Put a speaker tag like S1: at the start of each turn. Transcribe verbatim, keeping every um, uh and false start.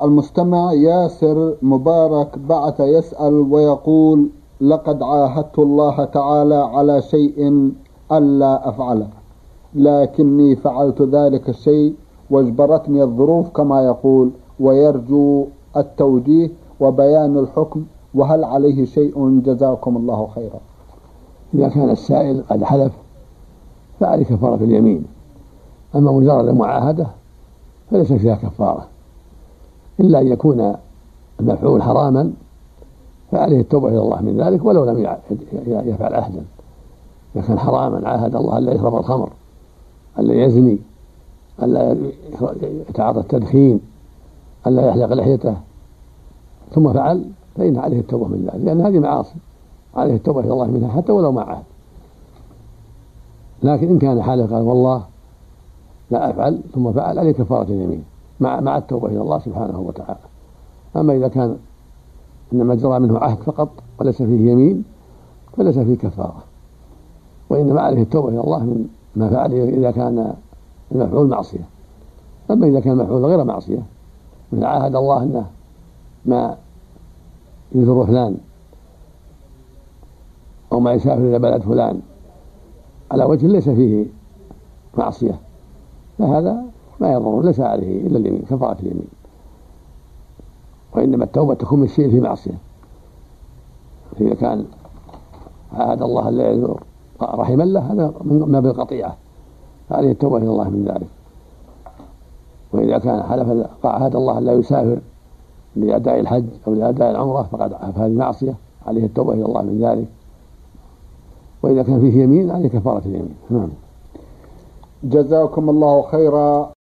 S1: المستمع ياسر مبارك بعث يسأل ويقول: لقد عاهدت الله تعالى على شيء ألا أفعله، لكني فعلت ذلك الشيء واجبرتني الظروف كما يقول، ويرجو التوجيه وبيان الحكم، وهل عليه شيء؟ جزاكم الله خيرا.
S2: إذا كان السائل قد حلف فعليه كفارة اليمين، أما مجرد المعاهدة فليس فيها كفارة، إلا أن يكون المفعول حراما فعليه التوبة إلى الله من ذلك ولو لم يفعل عهدا. إذا كان حراما عاهد الله ألا يشرب الخمر، ألا يزني، ألا يتعاطى التدخين، ألا يحلق لحيته، ثم فعل، فإن عليه التوبة من ذلك، لأن هذه معاصي عليه التوبة إلى الله منها حتى ولو ما عهد. لكن إن كان حالف قال والله لا أفعل ثم فعل، عليه كفارة اليمين مع مع التوبة إلى الله سبحانه وتعالى. أما إذا كان إنما جرى منه عهد فقط وليس فيه يمين فليس فيه كفارة، وإنما عليه التوبة إلى الله من ما فعله إذا كان المفعول معصية. أما إذا كان المفعول غير معصية، من عاهد الله أنه ما يزور فلان أو ما يسافر إلى بلد فلان على وجه ليس فيه معصية، فهذا ما يضر، ليس عليه إلا اليمين، كفارة اليمين. وإنما التوبة تكون من الشيء في معصية، فإذا كان عاهد الله لا يزور رحما له هذا ما بالقطيعة، فعليه التوبة إلى الله من ذلك. وإذا كان حلف عاهد الله لا يسافر لأداء الحج أو لأداء العمرة فقد هذه معصية، عليه التوبة إلى الله من ذلك. وإذا كان فيه يمين عليه كفارة اليمين. نعم.
S1: جزاكم الله خيرا.